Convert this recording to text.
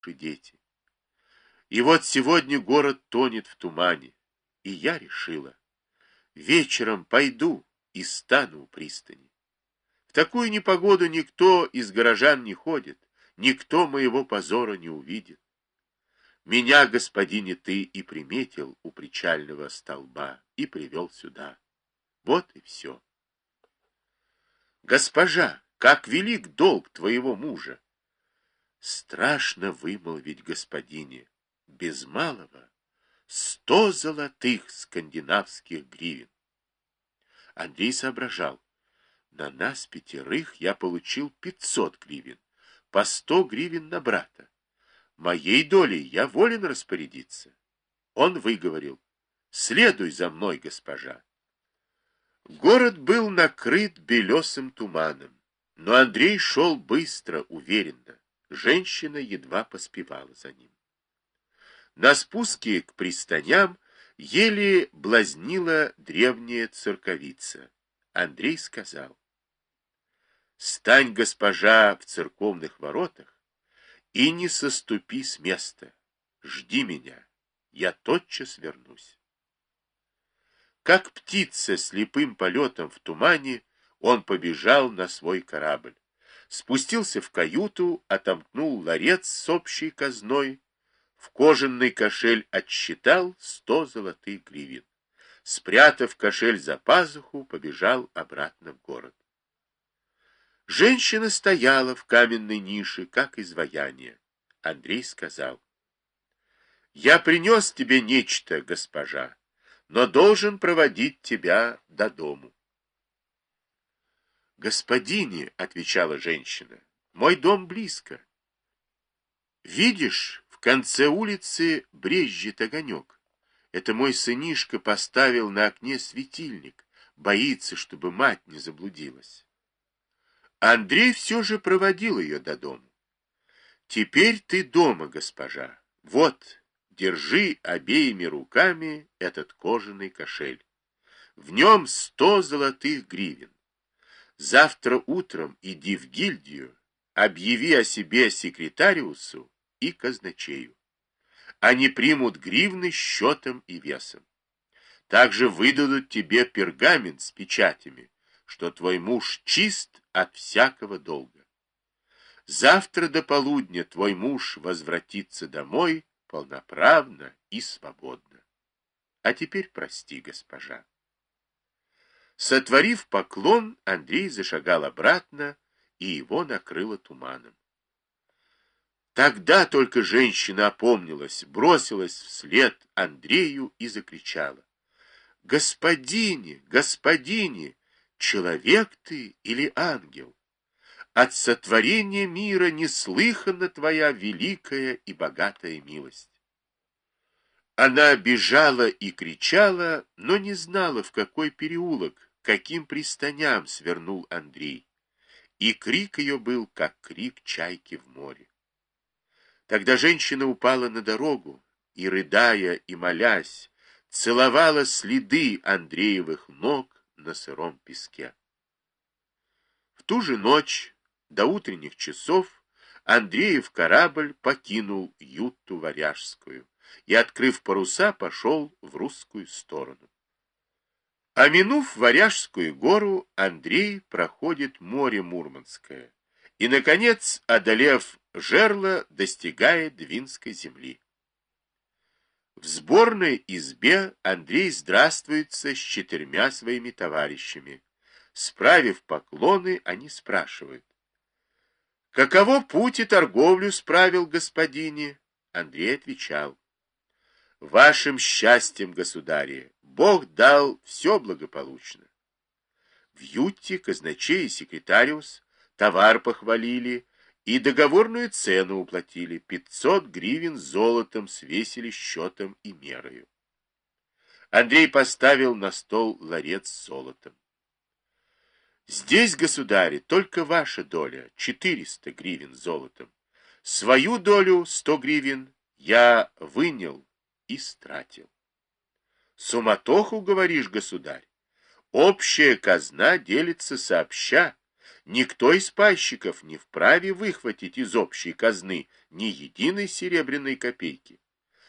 дети. И вот сегодня город тонет в тумане, и я решила, вечером пойду и стану у пристани. В такую непогоду никто из горожан не ходит, никто моего позора не увидит. Меня, господине, ты и приметил у причального столба и привел сюда. Вот и все. Госпожа, как велик долг твоего мужа! Страшно вымолвить, господине, без малого 100 золотых скандинавских гривен. Андрей соображал. На нас 5 я получил 500 гривен, по 100 гривен на брата. Моей долей я волен распорядиться. Он выговорил: следуй за мной, госпожа. Город был накрыт белесым туманом, но Андрей шел быстро, уверенно. Женщина едва поспевала за ним. На спуске к пристаням еле блазнила древняя церковица. Андрей сказал: стань, госпожа, в церковных воротах и не соступи с места. Жди меня, я тотчас вернусь. Как птица слепым полетом в тумане, он побежал на свой корабль. Спустился в каюту, отомкнул ларец с общей казной, в кожаный кошель отсчитал 100 золотых гривен. Спрятав кошель за пазуху, побежал обратно в город. Женщина стояла в каменной нише, как изваяние. Андрей сказал: я принес тебе нечто, госпожа, но должен проводить тебя до дому. Господине, — отвечала женщина, — мой дом близко. Видишь, в конце улицы брезжит огонек. Это мой сынишка поставил на окне светильник, боится, чтобы мать не заблудилась. Андрей все же проводил ее до дома. Теперь ты дома, госпожа. Вот, держи обеими руками этот кожаный кошель. В нем 100 золотых гривен. Завтра утром иди в гильдию, объяви о себе секретариусу и казначею. Они примут гривны счетом и весом. Также выдадут тебе пергамент с печатями, что твой муж чист от всякого долга. Завтра до полудня твой муж возвратится домой полноправно и свободно. А теперь прости, госпожа. Сотворив поклон, Андрей зашагал обратно, и его накрыло туманом. Тогда только женщина опомнилась, бросилась вслед Андрею и закричала: «Господине, господине, человек ты или ангел? От сотворения мира неслыханна твоя великая и богатая милость». Она бежала и кричала, но не знала, в какой переулок, каким пристаням свернул Андрей, и крик ее был, как крик чайки в море. Тогда женщина упала на дорогу и, рыдая и молясь, целовала следы Андреевых ног на сыром песке. В ту же ночь, до утренних часов, Андреев корабль покинул Ютту Варяжскую и, открыв паруса, пошел в русскую сторону. А минув Варяжскую гору, Андрей проходит море Мурманское и, наконец, одолев жерло, достигает Двинской земли. В сборной избе Андрей здравствуется с 4 своими товарищами. Справив поклоны, они спрашивают: «Каково путь и торговлю справил, господине?» Андрей отвечал: «Вашим счастьем, государе, Бог дал все благополучно. В Ютте казначей и секретариус товар похвалили и договорную цену уплатили, 500 гривен золотом свесили счетом и мерою». Андрей поставил на стол ларец с золотом. «Здесь, государе, только ваша доля, 400 гривен золотом. Свою долю, 100 гривен, я вынял и стратил». «Суматоху, говоришь, государь? Общая казна делится сообща. никто из пайщиков не вправе выхватить из общей казны ни единой серебряной копейки.